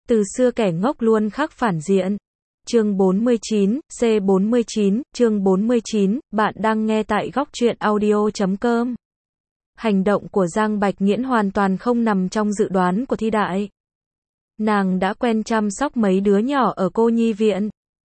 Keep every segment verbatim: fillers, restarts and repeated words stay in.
Từ xưa kẻ ngốc luôn khắc phản diện. Chương bốn mươi chín, C bốn mươi chín, chương bốn mươi chín, bạn đang nghe tại góc truyện audio chấm com. Hành động của Giang Bạch Nghiễn hoàn toàn không nằm trong dự đoán của Thi Đại. Nàng đã quen chăm sóc mấy đứa nhỏ ở cô nhi viện.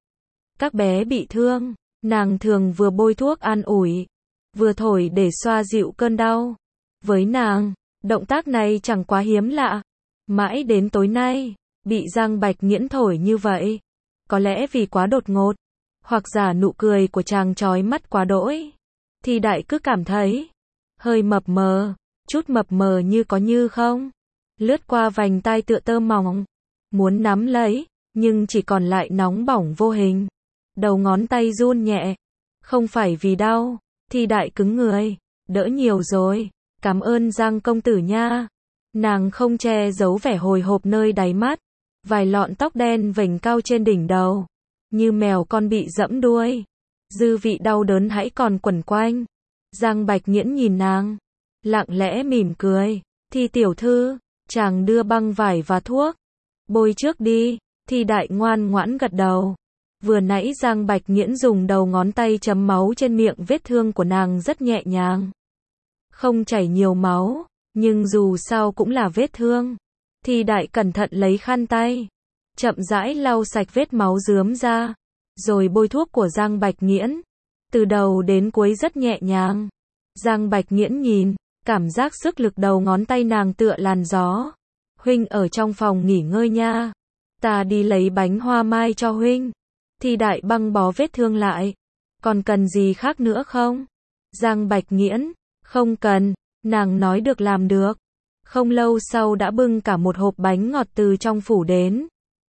Các bé bị thương, nàng thường vừa bôi thuốc an ủi, vừa thổi để xoa dịu cơn đau. Với nàng, động tác này chẳng quá hiếm lạ. Mãi đến tối nay, bị Giang Bạch Nghiễn thổi như vậy. Có lẽ vì quá đột ngột, hoặc giả nụ cười của chàng chói mắt quá đỗi. Thì Đại cứ cảm thấy hơi mập mờ, chút mập mờ như có như không. Lướt qua vành tai tựa tơ mỏng, muốn nắm lấy, nhưng chỉ còn lại nóng bỏng vô hình. Đầu ngón tay run nhẹ, không phải vì đau. Thì Đại cứng người, đỡ nhiều rồi, cảm ơn Giang công tử nha. Nàng không che giấu vẻ hồi hộp nơi đáy mắt, vài lọn tóc đen vểnh cao trên đỉnh đầu, như mèo con bị dẫm đuôi. Dư vị đau đớn hãy còn quẩn quanh. Giang Bạch Nghiễn nhìn nàng, lặng lẽ mỉm cười. Thi tiểu thư, chàng đưa băng vải và thuốc. Bôi trước đi. Thi Đại ngoan ngoãn gật đầu. Vừa nãy Giang Bạch Nghiễn dùng đầu ngón tay chấm máu trên miệng vết thương của nàng rất nhẹ nhàng. Không chảy nhiều máu, nhưng dù sao cũng là vết thương. Thi Đại cẩn thận lấy khăn tay, chậm rãi lau sạch vết máu rướm ra, rồi bôi thuốc của Giang Bạch Nghiễn. Từ đầu đến cuối rất nhẹ nhàng. Giang Bạch Nghiễn nhìn, cảm giác sức lực đầu ngón tay nàng tựa làn gió. Huynh ở trong phòng nghỉ ngơi nha. Ta đi lấy bánh hoa mai cho huynh. Thi Đại băng bó vết thương lại. Còn cần gì khác nữa không? Giang Bạch Nghiễn, không cần, nàng nói được làm được. Không lâu sau đã bưng cả một hộp bánh ngọt từ trong phủ đến.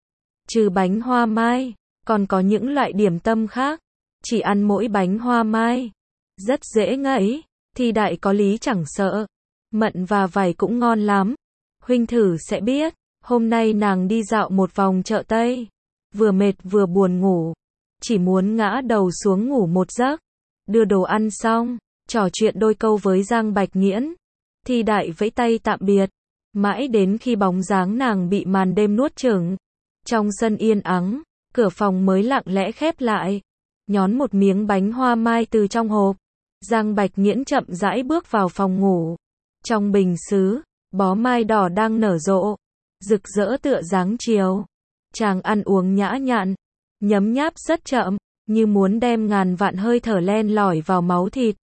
Trừ bánh hoa mai, còn có những loại điểm tâm khác. Chỉ ăn mỗi bánh hoa mai, rất dễ ngấy. Thi Đại có lý chẳng sợ. Mận và vải cũng ngon lắm. Huynh thử sẽ biết. Hôm nay nàng đi dạo một vòng chợ Tây. Vừa mệt vừa buồn ngủ. Chỉ muốn ngã đầu xuống ngủ một giấc. Đưa đồ ăn xong, trò chuyện đôi câu với Giang Bạch Nghiễn. Thi Đại vẫy tay tạm biệt. Mãi đến khi bóng dáng nàng bị màn đêm nuốt chửng. Trong sân yên ắng, cửa phòng mới lặng lẽ khép lại. Nhón một miếng bánh hoa mai từ trong hộp. Giang Bạch Nghiễn chậm rãi bước vào phòng ngủ. Trong bình sứ, bó mai đỏ đang nở rộ, rực rỡ tựa dáng chiều. Chàng ăn uống nhã nhặn, nhấm nháp rất chậm, như muốn đem ngàn vạn hơi thở len lỏi vào máu thịt.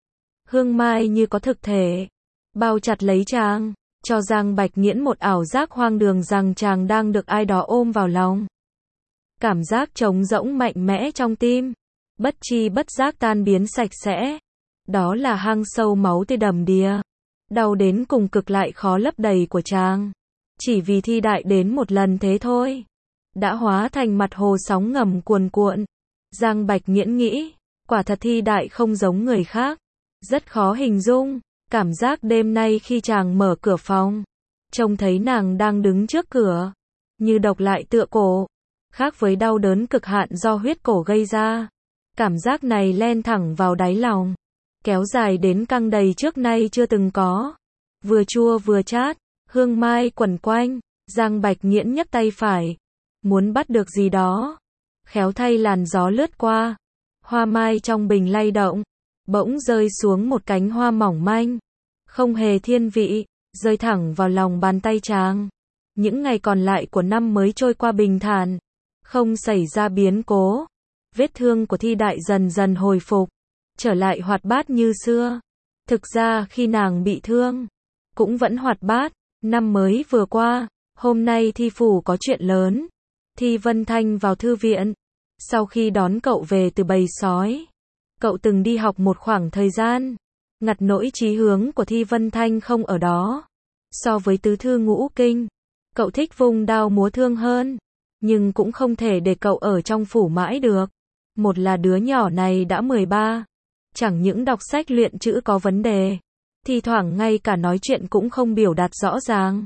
Hương mai như có thực thể, bao chặt lấy chàng, cho Giang Bạch Nghiễn một ảo giác hoang đường rằng chàng đang được ai đó ôm vào lòng. Cảm giác trống rỗng mạnh mẽ trong tim, bất chi bất giác tan biến sạch sẽ. Đó là hang sâu máu tươi đầm đìa, đau đến cùng cực lại khó lấp đầy của chàng. Chỉ vì Thi Đại đến một lần thế thôi, đã hóa thành mặt hồ sóng ngầm cuồn cuộn. Giang Bạch Nghiễn nghĩ, quả thật Thi Đại không giống người khác. Rất khó hình dung, cảm giác đêm nay khi chàng mở cửa phòng, trông thấy nàng đang đứng trước cửa, như độc lại tựa cổ. Khác với đau đớn cực hạn do huyết cổ gây ra, cảm giác này len thẳng vào đáy lòng, kéo dài đến căng đầy trước nay chưa từng có. Vừa chua vừa chát, hương mai quẩn quanh. Giang Bạch Nghiễn nhấc tay phải, muốn bắt được gì đó. Khéo thay làn gió lướt qua, hoa mai trong bình lay động, bỗng rơi xuống một cánh hoa mỏng manh, không hề thiên vị, rơi thẳng vào lòng bàn tay chàng. Những ngày còn lại của năm mới trôi qua bình thản, không xảy ra biến cố. Vết thương của Thi Đại dần dần hồi phục, trở lại hoạt bát như xưa. Thực ra khi nàng bị thương, cũng vẫn hoạt bát. Năm mới vừa qua, hôm nay Thi phủ có chuyện lớn. Thi Vân Thanh vào thư viện. Sau khi đón cậu về từ bầy sói, cậu từng đi học một khoảng thời gian. Ngặt nỗi chí hướng của Thi Vân Thanh không ở đó. So với tứ thư ngũ kinh, cậu thích vung đao múa thương hơn. Nhưng cũng không thể để cậu ở trong phủ mãi được. Một là đứa nhỏ này đã mười ba. Chẳng những đọc sách luyện chữ có vấn đề, thi thoảng ngay cả nói chuyện cũng không biểu đạt rõ ràng.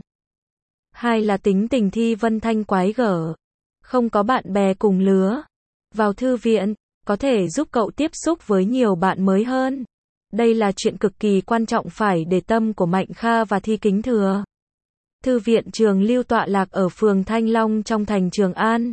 Hai là tính tình Thi Vân Thanh quái gở, không có bạn bè cùng lứa. Vào thư viện, có thể giúp cậu tiếp xúc với nhiều bạn mới hơn. Đây là chuyện cực kỳ quan trọng phải để tâm của Mạnh Kha và Thi Kính Thừa. Thư viện Trường Lưu tọa lạc ở phường Thanh Long trong thành Trường An.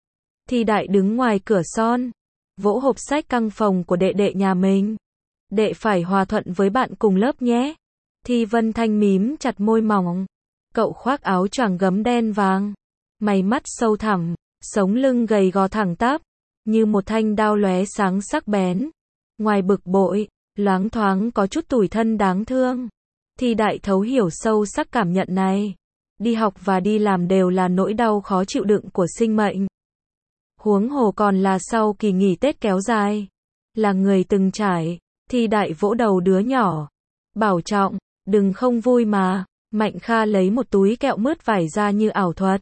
Thi Đại đứng ngoài cửa son, vỗ hộp sách căng phòng của đệ đệ nhà mình. Đệ phải hòa thuận với bạn cùng lớp nhé. Thi Vân Thanh mím chặt môi mỏng. Cậu khoác áo choàng gấm đen vàng, mày mắt sâu thẳm, sống lưng gầy gò thẳng tắp, như một thanh đao lóe sáng sắc bén. Ngoài bực bội, loáng thoáng có chút tủi thân đáng thương. Thi Đại thấu hiểu sâu sắc cảm nhận này. Đi học và đi làm đều là nỗi đau khó chịu đựng của sinh mệnh. Huống hồ còn là sau kỳ nghỉ Tết kéo dài. Là người từng trải, Thi Đại vỗ đầu đứa nhỏ. Bảo trọng, đừng không vui mà. Mạnh Kha lấy một túi kẹo mứt vải ra như ảo thuật.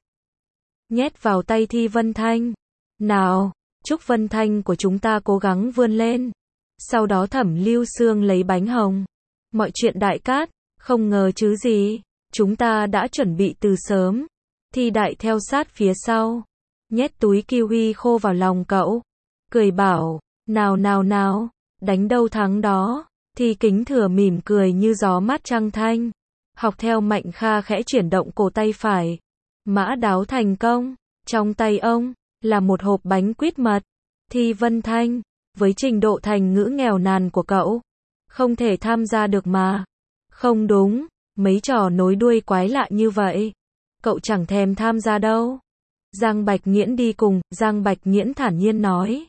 Nhét vào tay Thi Vân Thanh. Nào, chúc Vân Thanh của chúng ta cố gắng vươn lên. Sau đó Thẩm Lưu Sương lấy bánh hồng. Mọi chuyện đại cát, không ngờ chứ gì. Chúng ta đã chuẩn bị từ sớm. Thi Đại theo sát phía sau. Nhét túi kiwi khô vào lòng cậu. Cười bảo, nào nào nào, đánh đâu thắng đó. Thi Kính Thừa mỉm cười như gió mát trăng thanh. Học theo Mạnh Kha khẽ chuyển động cổ tay phải. Mã đáo thành công. Trong tay ông, là một hộp bánh quýt mật. Thi Vân Thanh, với trình độ thành ngữ nghèo nàn của cậu, không thể tham gia được mà. Không đúng, mấy trò nối đuôi quái lạ như vậy, cậu chẳng thèm tham gia đâu. Giang Bạch Nghiễn đi cùng, Giang Bạch Nghiễn thản nhiên nói.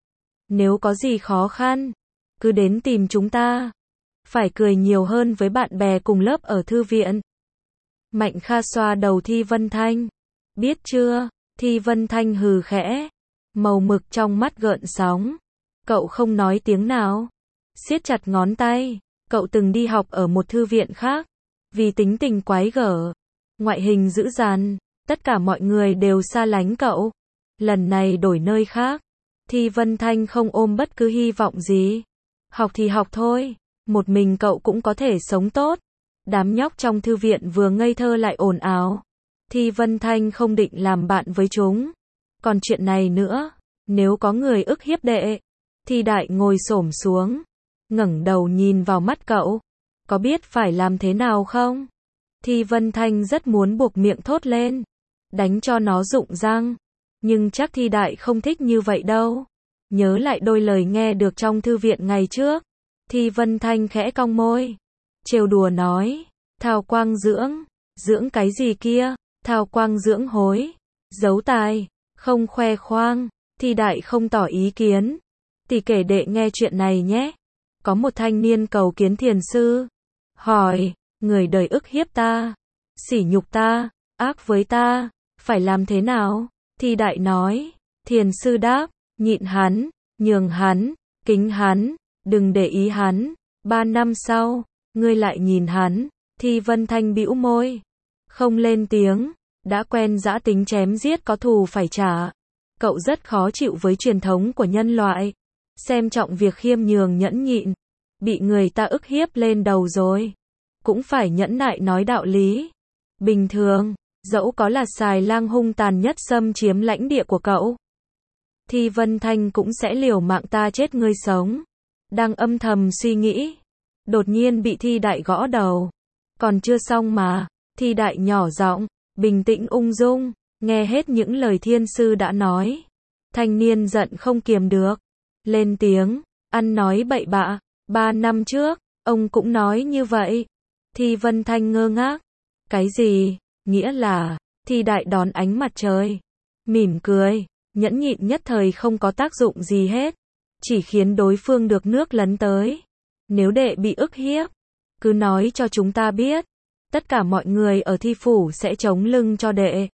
Nếu có gì khó khăn, cứ đến tìm chúng ta. Phải cười nhiều hơn với bạn bè cùng lớp ở thư viện. Mạnh Kha xoa đầu Thi Vân Thanh. Biết chưa? Thi Vân Thanh hừ khẽ. Màu mực trong mắt gợn sóng. Cậu không nói tiếng nào. Siết chặt ngón tay. Cậu từng đi học ở một thư viện khác. Vì tính tình quái gở, ngoại hình dữ dằn, tất cả mọi người đều xa lánh cậu. Lần này đổi nơi khác. Thi Vân Thanh không ôm bất cứ hy vọng gì. Học thì học thôi. Một mình cậu cũng có thể sống tốt. Đám nhóc trong thư viện vừa ngây thơ lại ồn ào. Thi Vân Thanh không định làm bạn với chúng. Còn chuyện này nữa, nếu có người ức hiếp đệ. Thi Đại ngồi xổm xuống, ngẩng đầu nhìn vào mắt cậu. Có biết phải làm thế nào không? Thi Vân Thanh rất muốn buộc miệng thốt lên. Đánh cho nó rụng răng. Nhưng chắc Thi Đại không thích như vậy đâu. Nhớ lại đôi lời nghe được trong thư viện ngày trước. Thi Vân Thanh khẽ cong môi. Trêu đùa nói. Thao quang dưỡng. Dưỡng cái gì kia? Thao quang dưỡng hối. Giấu tài. Không khoe khoang. Thi Đại không tỏ ý kiến. Thì kể đệ nghe chuyện này nhé. Có một thanh niên cầu kiến thiền sư. Hỏi. Người đời ức hiếp ta. Sỉ nhục ta. Ác với ta. Phải làm thế nào? Thi Đại nói. Thiền sư đáp. Nhịn hắn. Nhường hắn. Kính hắn. Đừng để ý hắn. Ba năm sau, ngươi lại nhìn hắn. Thi Vân Thanh bĩu môi. Không lên tiếng. Đã quen dã tính chém giết có thù phải trả. Cậu rất khó chịu với truyền thống của nhân loại. Xem trọng việc khiêm nhường nhẫn nhịn. Bị người ta ức hiếp lên đầu rồi. Cũng phải nhẫn nại nói đạo lý. Bình thường, dẫu có là xài lang hung tàn nhất xâm chiếm lãnh địa của cậu. Thi Vân Thanh cũng sẽ liều mạng ta chết ngươi sống. Đang âm thầm suy nghĩ. Đột nhiên bị Thi Đại gõ đầu. Còn chưa xong mà. Thi Đại nhỏ giọng, bình tĩnh ung dung, nghe hết những lời thiên sư đã nói. Thanh niên giận không kiềm được. Lên tiếng, ăn nói bậy bạ. Ba năm trước, ông cũng nói như vậy. Thi Vân Thanh ngơ ngác. Cái gì? Nghĩa là, Thi Đại đón ánh mặt trời. Mỉm cười, nhẫn nhịn nhất thời không có tác dụng gì hết. Chỉ khiến đối phương được nước lấn tới. Nếu đệ bị ức hiếp, cứ nói cho chúng ta biết. Tất cả mọi người ở thi phủ sẽ chống lưng cho đệ.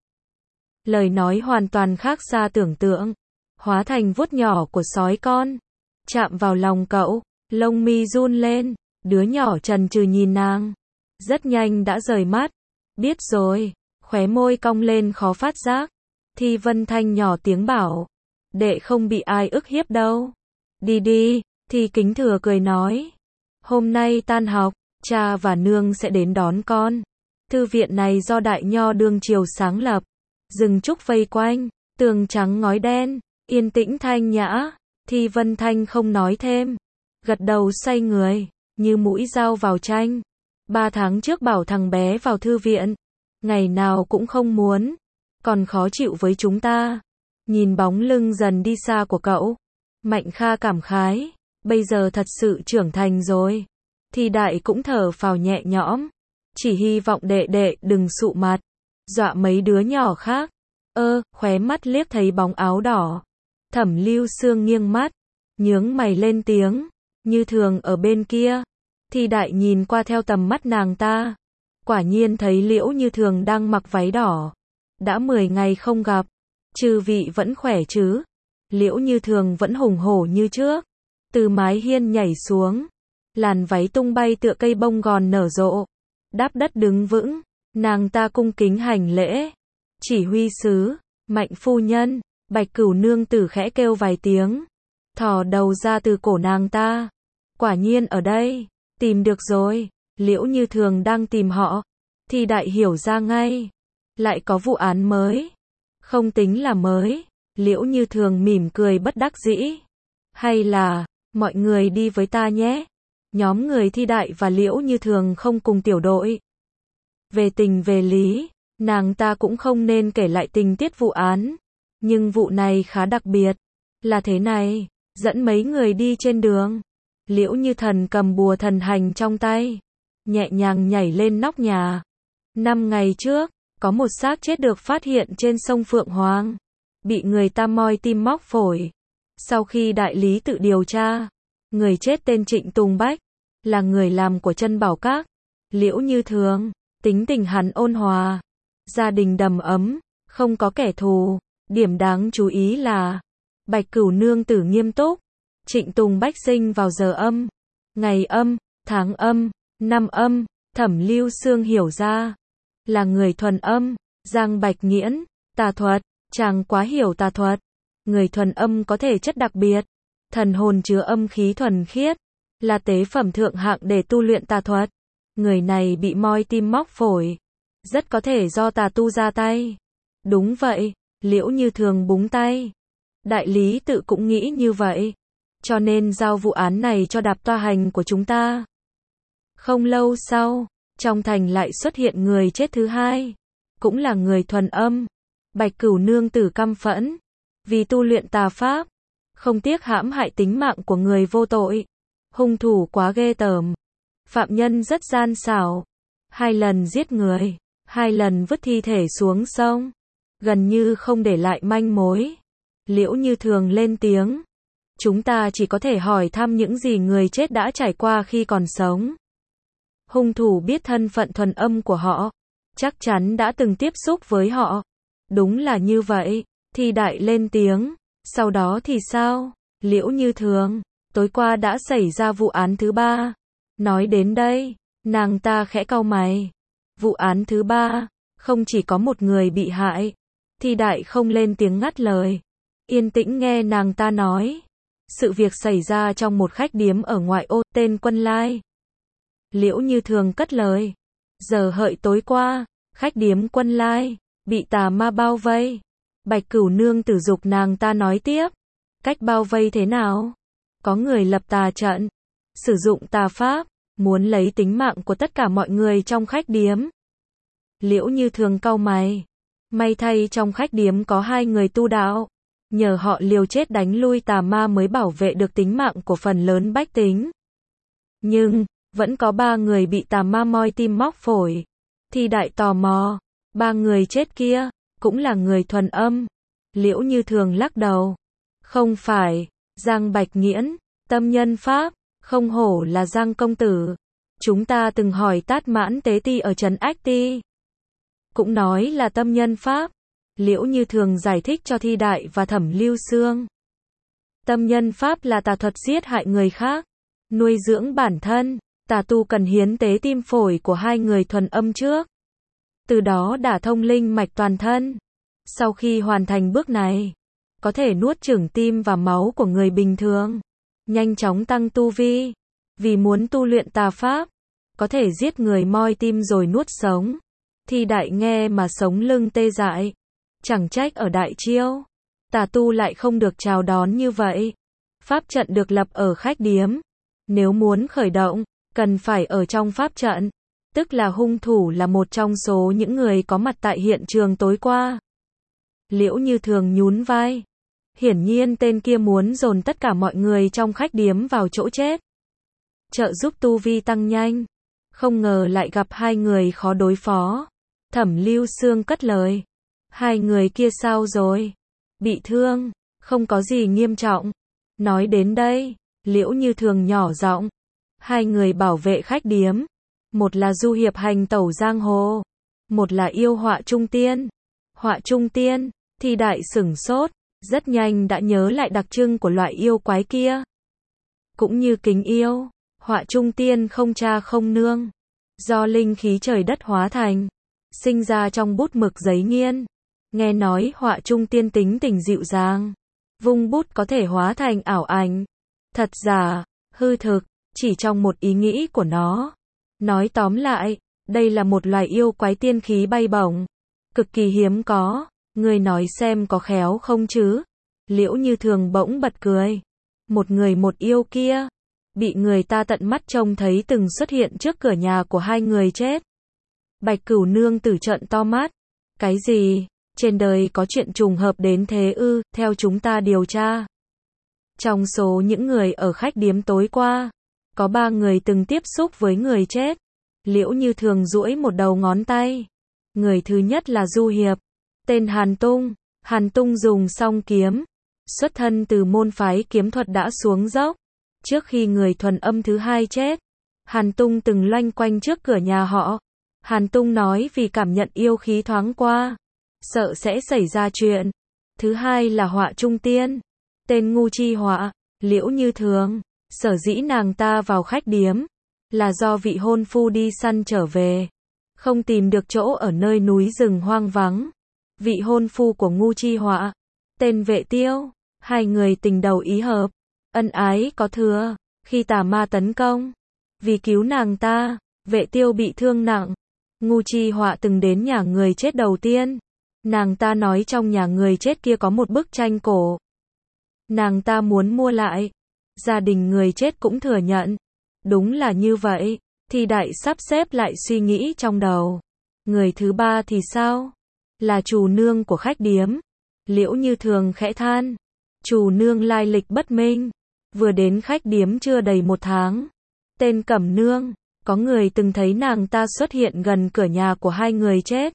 Lời nói hoàn toàn khác xa tưởng tượng. Hóa thành vuốt nhỏ của sói con. Chạm vào lòng cậu. Lông mi run lên. Đứa nhỏ chần chừ nhìn nàng. Rất nhanh đã rời mắt. Biết rồi. Khóe môi cong lên khó phát giác. Thi Vân Thanh nhỏ tiếng bảo. Đệ không bị ai ức hiếp đâu. Đi đi. Thi Kính Thừa cười nói. Hôm nay tan học, cha và nương sẽ đến đón con. Thư viện này do Đại Nho đương triều sáng lập. Rừng trúc vây quanh, tường trắng ngói đen, yên tĩnh thanh nhã. Thi Vân Thanh không nói thêm. Gật đầu xoay người, như mũi dao vào tranh. Ba tháng trước bảo thằng bé vào thư viện. ngày nào cũng không muốn, còn khó chịu với chúng ta. Nhìn bóng lưng dần đi xa của cậu, Mạnh Kha cảm khái, bây giờ thật sự trưởng thành rồi. Thi Đại cũng thở phào nhẹ nhõm, chỉ hy vọng đệ đệ đừng sụ mặt, dọa mấy đứa nhỏ khác. Ơ, khóe mắt liếc thấy bóng áo đỏ. Thẩm Lưu Sương nghiêng mắt, nhướng mày lên tiếng, Như Thường ở bên kia. Thi Đại nhìn qua theo tầm mắt nàng ta, quả nhiên thấy Liễu Như Thường đang mặc váy đỏ. Đã mười ngày không gặp, chư vị vẫn khỏe chứ? Liễu Như Thường vẫn hùng hổ như trước, từ mái hiên nhảy xuống, làn váy tung bay tựa cây bông gòn nở rộ, đáp đất đứng vững, nàng ta cung kính hành lễ. Chỉ huy sứ, Mạnh phu nhân. Bạch Cửu nương tử khẽ kêu vài tiếng, thò đầu ra từ cổ nàng ta. Quả nhiên ở đây, tìm được rồi. Liễu Như Thường đang tìm họ. Thi Đại hiểu ra ngay, lại có vụ án mới. Không tính là mới. Liễu Như Thường mỉm cười bất đắc dĩ. Hay là, mọi người đi với ta nhé. Nhóm người Thi Đại và Liễu Như Thường không cùng tiểu đội. Về tình về lý, nàng ta cũng không nên kể lại tình tiết vụ án. Nhưng vụ này khá đặc biệt. Là thế này, dẫn mấy người đi trên đường. Liễu Như Thần cầm bùa thần hành trong tay, nhẹ nhàng nhảy lên nóc nhà. Năm ngày trước, có một xác chết được phát hiện trên sông Phượng Hoàng, bị người ta moi tim móc phổi. Sau khi đại lý tự điều tra, người chết tên Trịnh Tùng Bách, là người làm của Chân Bảo Các. Liễu Như Thường, tính tình hắn ôn hòa, gia đình đầm ấm, không có kẻ thù. Điểm đáng chú ý là, Bạch Cửu nương tử nghiêm túc. Trịnh Tùng Bách sinh vào giờ âm, ngày âm, tháng âm, năm âm. Thẩm Lưu Sương hiểu ra, là người thuần âm. Giang Bạch Nghiễn, tà thuật, chàng quá hiểu tà thuật. Người thuần âm có thể chất đặc biệt, thần hồn chứa âm khí thuần khiết, là tế phẩm thượng hạng để tu luyện tà thuật. Người này bị moi tim móc phổi, rất có thể do tà tu ra tay. Đúng vậy. Liễu Như Thường búng tay. Đại lý tự cũng nghĩ như vậy, cho nên giao vụ án này cho Đạp Toa Hành của chúng ta. Không lâu sau, trong thành lại xuất hiện người chết thứ hai, cũng là người thuần âm. Bạch Cửu nương tử căm phẫn, vì tu luyện tà pháp, không tiếc hãm hại tính mạng của người vô tội. Hung thủ quá ghê tởm, phạm nhân rất gian xảo, hai lần giết người, hai lần vứt thi thể xuống sông, gần như không để lại manh mối. Liễu Như Thường lên tiếng, chúng ta chỉ có thể hỏi thăm những gì người chết đã trải qua khi còn sống. Hung thủ biết thân phận thuần âm của họ, chắc chắn đã từng tiếp xúc với họ. Đúng là như vậy. Thi Đại lên tiếng, sau đó thì sao? Liễu Như Thường, tối qua đã xảy ra vụ án thứ ba. Nói đến đây, nàng ta khẽ cau mày. Vụ án thứ ba, không chỉ có một người bị hại. Thi Đại không lên tiếng ngắt lời, yên tĩnh nghe nàng ta nói. Sự việc xảy ra trong một khách điếm ở ngoại ô, tên Quân Lai. Liễu Như Thường cất lời. Giờ hợi tối qua, khách điếm Quân Lai bị tà ma bao vây. Bạch Cửu nương tử dục nàng ta nói tiếp. Cách bao vây thế nào? Có người lập tà trận, sử dụng tà pháp, muốn lấy tính mạng của tất cả mọi người trong khách điếm. Liễu Như Thường cau mày. May thay trong khách điếm có hai người tu đạo, nhờ họ liều chết đánh lui tà ma mới bảo vệ được tính mạng của phần lớn bách tính. Nhưng, vẫn có ba người bị tà ma moi tim móc phổi. Thi Đại tò mò, ba người chết kia, cũng là người thuần âm. Liễu Như Thường lắc đầu. Không phải. Giang Bạch Nghiễn, tâm nhân pháp, không hổ là Giang công tử. Chúng ta từng hỏi Tát Mãn Tế Ti ở trấn Ách Ti, cũng nói là tâm nhân pháp. Liễu Như Thường giải thích cho Thi Đại và Thẩm Lưu Sương. Tâm nhân pháp là tà thuật giết hại người khác, nuôi dưỡng bản thân. Tà tu cần hiến tế tim phổi của hai người thuần âm trước, từ đó đả thông linh mạch toàn thân. Sau khi hoàn thành bước này, có thể nuốt chửng tim và máu của người bình thường, nhanh chóng tăng tu vi. Vì muốn tu luyện tà pháp, có thể giết người moi tim rồi nuốt sống. Thi Đại nghe mà sống lưng tê dại. Chẳng trách ở Đại Chiêu, tà tu lại không được chào đón như vậy. Pháp trận được lập ở khách điếm, nếu muốn khởi động, cần phải ở trong pháp trận. tức là hung thủ là một trong số những người có mặt tại hiện trường tối qua. Liễu Như Thường nhún vai. Hiển nhiên tên kia muốn dồn tất cả mọi người trong khách điếm vào chỗ chết. Trợ giúp tu vi tăng nhanh. Không ngờ lại gặp hai người khó đối phó. Thẩm Lưu Xương cất lời. Hai người kia sao rồi? Bị thương, không có gì nghiêm trọng. Nói đến đây, Liễu Như Thường nhỏ giọng. Hai người bảo vệ khách điếm. Một là du hiệp hành tẩu giang hồ. Một là yêu họa trung tiên. Họa trung tiên, Thi Đại sửng sốt. Rất nhanh đã nhớ lại đặc trưng của loại yêu quái kia. Cũng như kính yêu, họa trung tiên không cha không nương. Do linh khí trời đất hóa thành. Sinh ra trong bút mực giấy nghiên. Nghe nói họa trung tiên tính tình dịu dàng. Vung bút có thể hóa thành ảo ảnh. Thật giả, hư thực, chỉ trong một ý nghĩ của nó. Nói tóm lại, đây là một loài yêu quái tiên khí bay bổng. Cực kỳ hiếm có. Người nói xem có khéo không chứ? Liễu Như Thường bỗng bật cười. Một người một yêu kia. Bị người ta tận mắt trông thấy từng xuất hiện trước cửa nhà của hai người chết. Bạch Cửu Nương tử trợn to mắt. Cái gì? Trên đời có chuyện trùng hợp đến thế ư? Theo chúng ta điều tra. Trong số những người ở khách điếm tối qua, có ba người từng tiếp xúc với người chết. Liễu Như Thường duỗi một đầu ngón tay. Người thứ nhất là du hiệp. Tên Hàn Tung. Hàn Tung dùng song kiếm. Xuất thân từ môn phái kiếm thuật đã xuống dốc. Trước khi người thuần âm thứ hai chết, Hàn Tung từng loanh quanh trước cửa nhà họ. Hàn Tung nói vì cảm nhận yêu khí thoáng qua, sợ sẽ xảy ra chuyện. Thứ hai là họa trung tiên. Tên Ngu Chi Họa. Liễu Như Thường. Sở dĩ nàng ta vào khách điếm, là do vị hôn phu đi săn trở về. Không tìm được chỗ ở nơi núi rừng hoang vắng. Vị hôn phu của Ngu Chi Họa. Tên Vệ Tiêu. Hai người tình đầu ý hợp. Ân ái có thừa. Khi tà ma tấn công, vì cứu nàng ta, Vệ Tiêu bị thương nặng. Ngu Chi Họa từng đến nhà người chết đầu tiên. Nàng ta nói trong nhà người chết kia có một bức tranh cổ. Nàng ta muốn mua lại. Gia đình người chết cũng thừa nhận. Đúng là như vậy. Thi Đại sắp xếp lại suy nghĩ trong đầu. Người thứ ba thì sao? Là chủ nương của khách điếm. Liễu Như Thường khẽ than. Chủ nương lai lịch bất minh. Vừa đến khách điếm chưa đầy một tháng. Tên Cẩm Nương. Có người từng thấy nàng ta xuất hiện gần cửa nhà của hai người chết.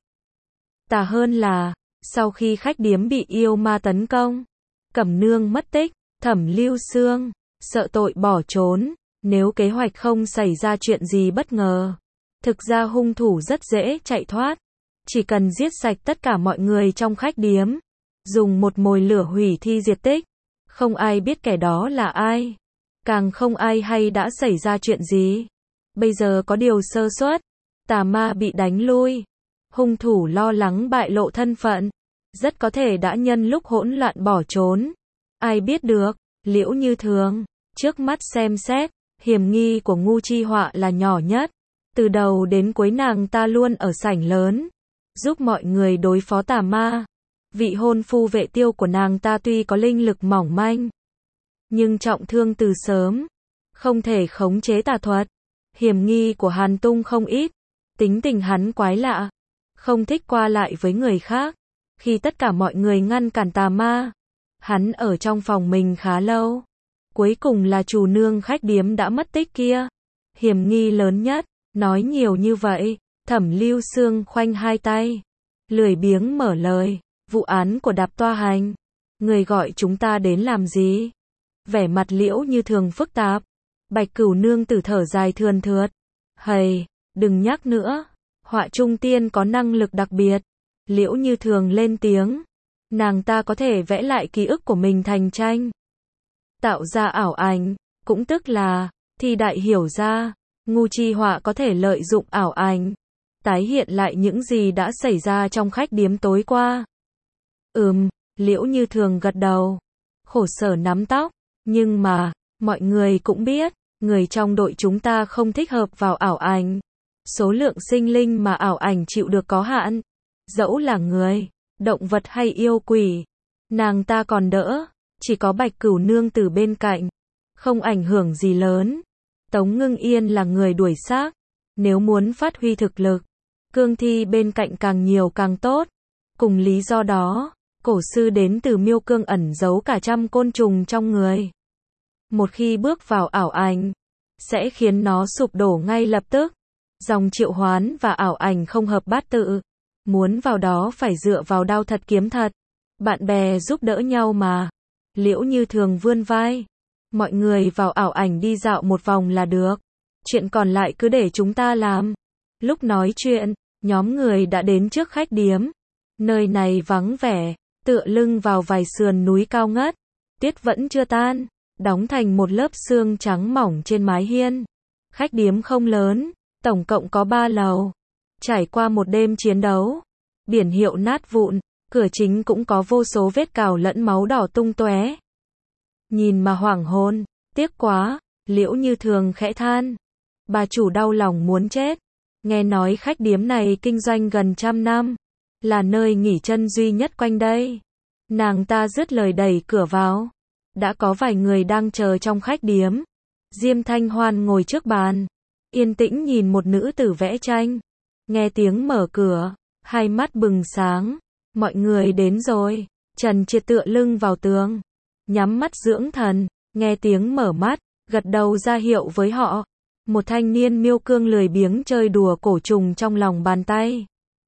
Tà hơn là, sau khi khách điếm bị yêu ma tấn công, Cẩm Nương mất tích. Thẩm Lưu Xương sợ tội bỏ trốn. Nếu kế hoạch không xảy ra chuyện gì bất ngờ, thực ra hung thủ rất dễ chạy thoát. Chỉ cần giết sạch tất cả mọi người trong khách điếm, dùng một mồi lửa hủy thi diệt tích, không ai biết kẻ đó là ai, càng không ai hay đã xảy ra chuyện gì. Bây giờ có điều sơ suất, tà ma bị đánh lui, hung thủ lo lắng bại lộ thân phận, rất có thể đã nhân lúc hỗn loạn bỏ trốn. Ai biết được? Liễu Như Thường trước mắt xem xét, hiểm nghi của Ngu Chi Họa là nhỏ nhất. Từ đầu đến cuối nàng ta luôn ở sảnh lớn, giúp mọi người đối phó tà ma. Vị hôn phu Vệ Tiêu của nàng ta tuy có linh lực mỏng manh, nhưng trọng thương từ sớm, không thể khống chế tà thuật. Hiểm nghi của Hàn Tung không ít. Tính tình hắn quái lạ, không thích qua lại với người khác. Khi tất cả mọi người ngăn cản tà ma, hắn ở trong phòng mình khá lâu. Cuối cùng là chủ nương khách điếm đã mất tích kia. Hiểm nghi lớn nhất. Nói nhiều như vậy, Thẩm Lưu Xương khoanh hai tay, lười biếng mở lời. Vụ án của Đạp Toa Hành, người gọi chúng ta đến làm gì? Vẻ mặt Liễu Như Thường phức tạp. Bạch Cửu Nương tử thở dài thườn thượt. Hầy, đừng nhắc nữa. Họa trung tiên có năng lực đặc biệt. Liễu Như Thường lên tiếng. Nàng ta có thể vẽ lại ký ức của mình thành tranh, tạo ra ảo ảnh, cũng tức là, Thi Đại hiểu ra, Ngu Chi Họa có thể lợi dụng ảo ảnh, tái hiện lại những gì đã xảy ra trong khách điếm tối qua. Ừm, Liễu Như Thường gật đầu, khổ sở nắm tóc, nhưng mà, mọi người cũng biết, người trong đội chúng ta không thích hợp vào ảo ảnh. Số lượng sinh linh mà ảo ảnh chịu được có hạn. Dẫu là người, động vật hay yêu quỷ, nàng ta còn đỡ, chỉ có Bạch Cửu Nương tử bên cạnh, không ảnh hưởng gì lớn. Tống Ngưng Yên là người đuổi xác, Nếu muốn phát huy thực lực, cương thi bên cạnh càng nhiều càng tốt. Cùng lý do đó, cổ sư đến từ miêu cương ẩn giấu cả trăm côn trùng trong người. Một khi bước vào ảo ảnh, sẽ khiến nó sụp đổ ngay lập tức. Dòng triệu hoán và ảo ảnh không hợp bát tự. Muốn vào đó phải dựa vào đao thật kiếm thật. Bạn bè giúp đỡ nhau mà. Liễu Như Thường vươn vai. Mọi người vào ảo ảnh đi dạo một vòng là được. Chuyện còn lại cứ để chúng ta làm. Lúc nói chuyện, nhóm người đã đến trước khách điếm. Nơi này vắng vẻ, tựa lưng vào vài sườn núi cao ngất. Tiết vẫn chưa tan, đóng thành một lớp sương trắng mỏng trên mái hiên. Khách điếm không lớn, tổng cộng có ba lầu. Trải qua một đêm chiến đấu, biển hiệu nát vụn, cửa chính cũng có vô số vết cào lẫn máu đỏ tung tóe. Nhìn mà hoảng hồn, tiếc quá, Liễu Như Thường khẽ than. Bà chủ đau lòng muốn chết. Nghe nói khách điếm này kinh doanh gần trăm năm, là nơi nghỉ chân duy nhất quanh đây. Nàng ta dứt lời đẩy cửa vào. Đã có vài người đang chờ trong khách điếm. Diêm Thanh Hoan ngồi trước bàn, yên tĩnh nhìn một nữ tử vẽ tranh. Nghe tiếng mở cửa, hai mắt bừng sáng. Mọi người đến rồi. Trần Triệt tựa lưng vào tường, nhắm mắt dưỡng thần. Nghe tiếng mở mắt, gật đầu ra hiệu với họ. Một thanh niên miêu cương lười biếng chơi đùa cổ trùng trong lòng bàn tay.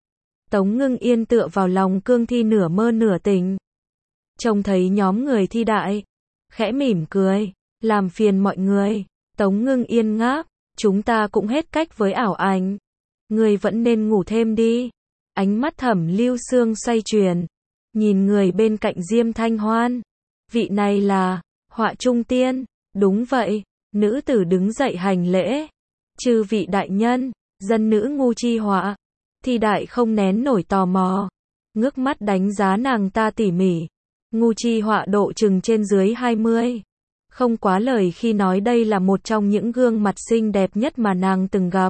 Tống Ngưng Yên tựa vào lòng cương thi nửa mơ nửa tỉnh. Trông thấy nhóm người thi đại, khẽ mỉm cười, làm phiền mọi người. Tống Ngưng Yên ngáp, chúng ta cũng hết cách với ảo ảnh. Người vẫn nên ngủ thêm đi. Ánh mắt Thẩm Lưu Sương xoay chuyển, nhìn người bên cạnh Diêm Thanh Hoan. Vị này là Họa Trung Tiên. Đúng vậy. Nữ tử đứng dậy hành lễ. Chư vị đại nhân, dân nữ Ngu Chi Họa. Thi đại không nén nổi tò mò, ngước mắt đánh giá nàng ta tỉ mỉ. Ngu Chi Họa độ chừng trên dưới hai mươi. Không quá lời khi nói đây là một trong những gương mặt xinh đẹp nhất mà nàng từng gặp.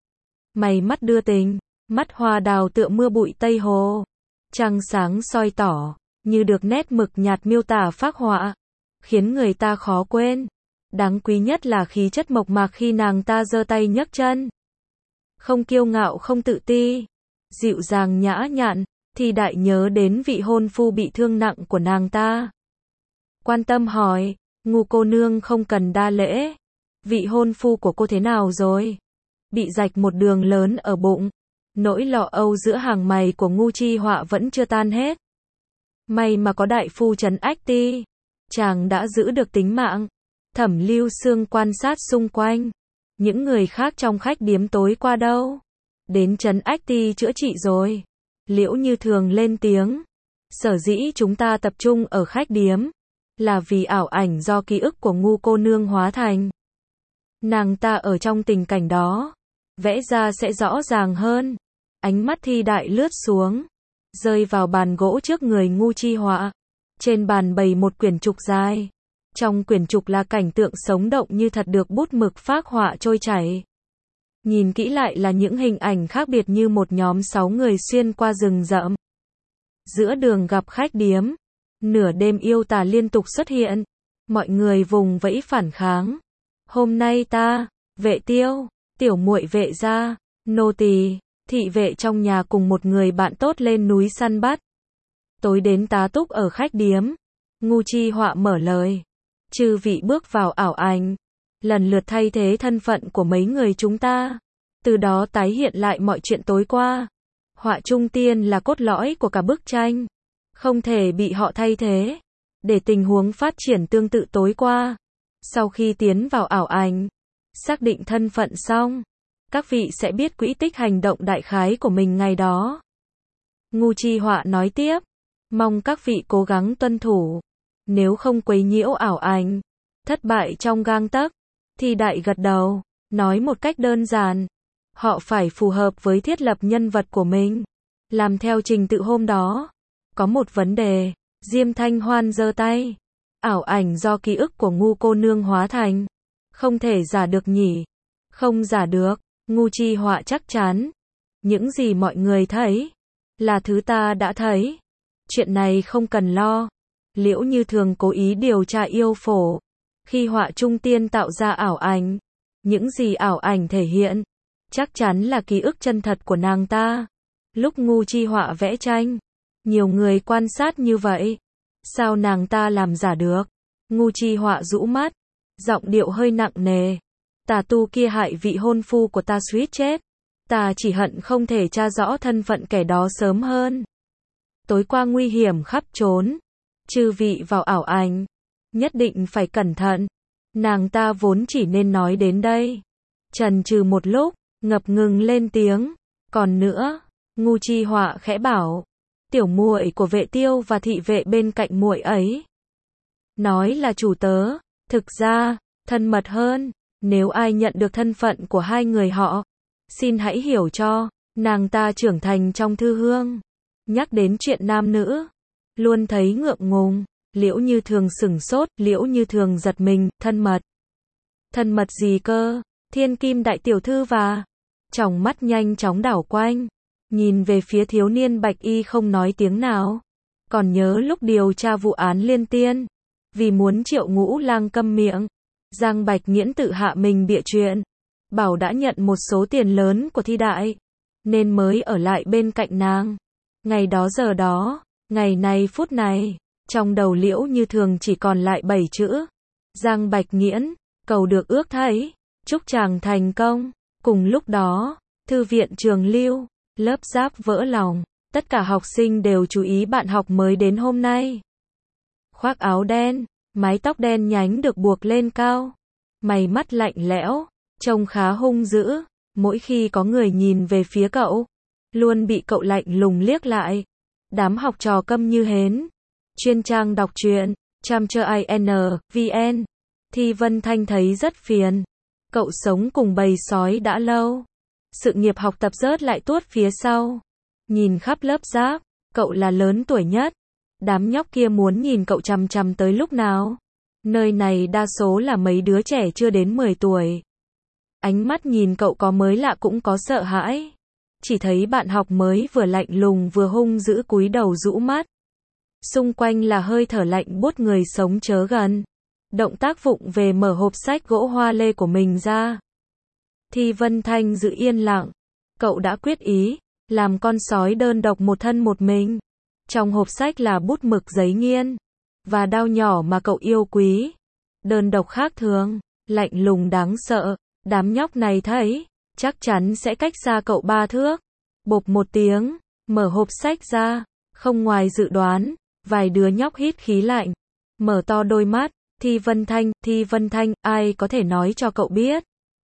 Mày mắt đưa tình, mắt hoa đào tựa mưa bụi Tây Hồ. Trăng sáng soi tỏ, như được nét mực nhạt miêu tả phác họa, khiến người ta khó quên. Đáng quý nhất là khí chất mộc mạc khi nàng ta giơ tay nhấc chân. Không kiêu ngạo không tự ti, dịu dàng nhã nhặn. Thì đại nhớ đến vị hôn phu bị thương nặng của nàng ta. Quan tâm hỏi, Ngu cô nương không cần đa lễ. Vị hôn phu của cô thế nào rồi? Bị rạch một đường lớn ở bụng. Nỗi lo âu giữa hàng mày của Ngu Chi Họa vẫn chưa tan hết. May mà có đại phu trấn ách ti. Chàng đã giữ được tính mạng. Thẩm Lưu Sương quan sát xung quanh. Những người khác trong khách điếm tối qua đâu? Đến trấn ách ti chữa trị rồi. Liễu Như Thường lên tiếng. Sở dĩ chúng ta tập trung ở khách điếm, là vì ảo ảnh do ký ức của Ngu cô nương hóa thành. Nàng ta ở trong tình cảnh đó, vẽ ra sẽ rõ ràng hơn. Ánh mắt Thi đại lướt xuống, rơi vào bàn gỗ trước người Ngu Chi Họa. Trên bàn bày một quyển trục dài. Trong quyển trục là cảnh tượng sống động như thật được bút mực phác họa trôi chảy. Nhìn kỹ lại là những hình ảnh khác biệt như một nhóm sáu người xuyên qua rừng rậm. Giữa đường gặp khách điếm, nửa đêm yêu tà liên tục xuất hiện. Mọi người vùng vẫy phản kháng. Hôm nay ta, vệ tiêu, tiểu muội vệ gia, nô tỳ, thị vệ trong nhà cùng một người bạn tốt lên núi săn bắt. Tối đến tá túc ở khách điếm. Ngu Chi Họa mở lời. Chư vị bước vào ảo ảnh, lần lượt thay thế thân phận của mấy người chúng ta, từ đó tái hiện lại mọi chuyện tối qua. Họa Trung Tiên là cốt lõi của cả bức tranh, không thể bị họ thay thế. Để tình huống phát triển tương tự tối qua. Sau khi tiến vào ảo ảnh, xác định thân phận xong, các vị sẽ biết quỹ tích hành động đại khái của mình ngày đó. Ngu Chi Họa nói tiếp, mong các vị cố gắng tuân thủ, nếu không quấy nhiễu ảo ảnh, thất bại trong gang tấc. Thi đại gật đầu, nói một cách đơn giản, họ phải phù hợp với thiết lập nhân vật của mình, làm theo trình tự hôm đó. Có một vấn đề. Diêm Thanh Hoan giơ tay. Ảo ảnh do ký ức của Ngu cô nương hóa thành, không thể giả được nhỉ? Không giả được. Ngu Chi Họa chắc chắn. Những gì mọi người thấy, là thứ ta đã thấy. Chuyện này không cần lo. Liễu Như Thường cố ý điều tra yêu phổ. Khi Họa Trung Tiên tạo ra ảo ảnh, những gì ảo ảnh thể hiện, Chắc chắn là ký ức chân thật của nàng ta. Lúc Ngu Chi Họa vẽ tranh, nhiều người quan sát như vậy. Sao nàng ta làm giả được? Ngu Chi Họa rũ mắt, giọng điệu hơi nặng nề. Tà tu kia hại vị hôn phu của ta suýt chết. Ta chỉ hận không thể tra rõ thân phận kẻ đó sớm hơn. Tối qua nguy hiểm khắp trốn. Chư vị vào ảo ảnh, nhất định phải cẩn thận. Nàng ta vốn chỉ nên nói đến đây. Chần chừ một lúc, ngập ngừng lên tiếng. Còn nữa, Ngu Chi Họa khẽ bảo, tiểu muội của Vệ Tiêu và thị vệ bên cạnh muội ấy. Nói là chủ tớ, thực ra, thân mật hơn. Nếu ai nhận được thân phận của hai người họ, xin hãy hiểu cho, nàng ta trưởng thành trong thư hương. Nhắc đến chuyện nam nữ, luôn thấy ngượng ngùng. Liễu Như Thường sửng sốt, Liễu Như Thường giật mình, thân mật. Thân mật gì cơ? Thiên Kim đại tiểu thư và... Tròng mắt nhanh chóng đảo quanh, nhìn về phía thiếu niên bạch y không nói tiếng nào. Còn nhớ lúc điều tra vụ án Liên Tiên, vì muốn Triệu Ngũ Lang câm miệng, Giang Bạch Nghiễn tự hạ mình bịa chuyện, bảo đã nhận một số tiền lớn của Thi Đại, nên mới ở lại bên cạnh nàng. Ngày đó giờ đó, ngày này phút này, trong đầu Liễu Như Thường chỉ còn lại bảy chữ. Giang Bạch Nghiễn, cầu được ước thấy, chúc chàng thành công. Cùng lúc đó, thư viện Trường Lưu, lớp Giáp vỡ lòng, tất cả học sinh đều chú ý bạn học mới đến hôm nay. Khoác áo đen, mái tóc đen nhánh được buộc lên cao, mày mắt lạnh lẽo, trông khá hung dữ. Mỗi khi có người nhìn về phía cậu, luôn bị cậu lạnh lùng liếc lại. Đám học trò câm như hến. Chuyên trang đọc truyện, chăm chơ in vn. Thi Vân Thanh thấy rất phiền. Cậu sống cùng bầy sói đã lâu. Sự nghiệp học tập rớt lại tuốt phía sau. Nhìn khắp lớp Giáp, cậu là lớn tuổi nhất. Đám nhóc kia muốn nhìn cậu chằm chằm tới lúc nào. Nơi này đa số là mấy đứa trẻ chưa đến mười tuổi. Ánh mắt nhìn cậu có mới lạ cũng có sợ hãi. Chỉ thấy bạn học mới vừa lạnh lùng vừa hung dữ cúi đầu rũ mắt. Xung quanh là hơi thở lạnh buốt người sống chớ gần. Động tác vụng về mở hộp sách gỗ hoa lê của mình ra. Thi Vân Thanh giữ yên lặng. Cậu đã quyết ý, làm con sói đơn độc một thân một mình. Trong hộp sách là bút mực giấy nghiên, và đao nhỏ mà cậu yêu quý. Đơn độc khác thường, lạnh lùng đáng sợ. Đám nhóc này thấy, chắc chắn sẽ cách xa cậu ba thước. Bộp một tiếng, mở hộp sách ra, không ngoài dự đoán, vài đứa nhóc hít khí lạnh, mở to đôi mắt. Thi Vân Thanh, Thi Vân Thanh, ai có thể nói cho cậu biết?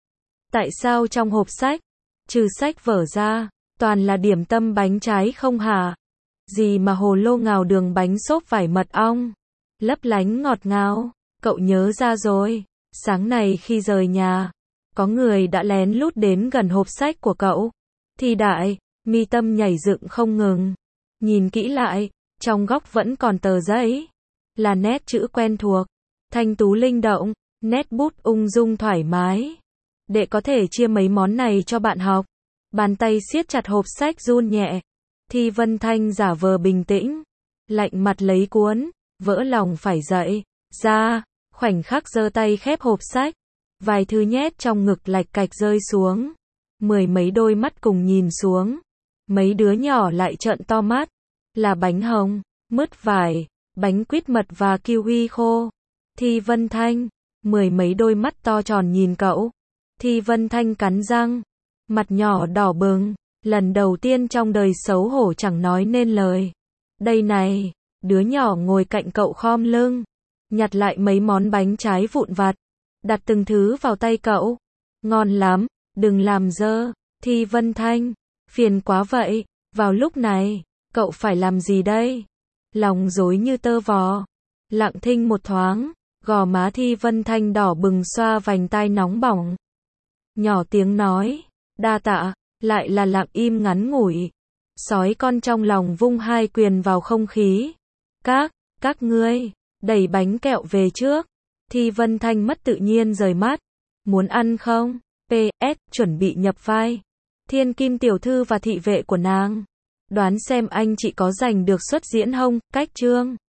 Tại sao trong hộp sách, trừ sách vở ra, toàn là điểm tâm bánh trái không hả? Gì mà hồ lô ngào đường bánh xốp vải mật ong, lấp lánh ngọt ngào. Cậu nhớ ra rồi, sáng này khi rời nhà, có người đã lén lút đến gần hộp sách của cậu. Thi Đại, mi tâm nhảy dựng không ngừng. Nhìn kỹ lại, trong góc vẫn còn tờ giấy, là nét chữ quen thuộc, thanh tú linh động, nét bút ung dung thoải mái. Để có thể chia mấy món này cho bạn học. Bàn tay siết chặt hộp sách run nhẹ. Thi Vân Thanh giả vờ bình tĩnh, lạnh mặt lấy cuốn, vỡ lòng phải dậy ra, khoảnh khắc giơ tay khép hộp sách. Vài thứ nhét trong ngực lạch cạch rơi xuống. Mười mấy đôi mắt cùng nhìn xuống. Mấy đứa nhỏ lại trợn to mắt. Là bánh hồng, mứt vải, bánh quýt mật và kiwi khô. Thi Vân Thanh, mười mấy đôi mắt to tròn nhìn cậu. Thi Vân Thanh cắn răng, mặt nhỏ đỏ bừng, lần đầu tiên trong đời xấu hổ chẳng nói nên lời. Đây này, đứa nhỏ ngồi cạnh cậu khom lưng, nhặt lại mấy món bánh trái vụn vặt, đặt từng thứ vào tay cậu. Ngon lắm, đừng làm dơ. Thi Vân Thanh, phiền quá vậy. Vào lúc này, cậu phải làm gì đây? Lòng rối như tơ vò. Lặng thinh một thoáng, gò má Thi Vân Thanh đỏ bừng xoa vành tai nóng bỏng. Nhỏ tiếng nói, đa tạ, lại là lặng im ngắn ngủi. Sói con trong lòng vung hai quyền vào không khí. Các, các ngươi, đẩy bánh kẹo về trước. Thi Vân Thanh mất tự nhiên rời mắt. Muốn ăn không? pê ét, chuẩn bị nhập vai Thiên Kim tiểu thư và thị vệ của nàng. Đoán xem anh chị có giành được suất diễn không? Cách chương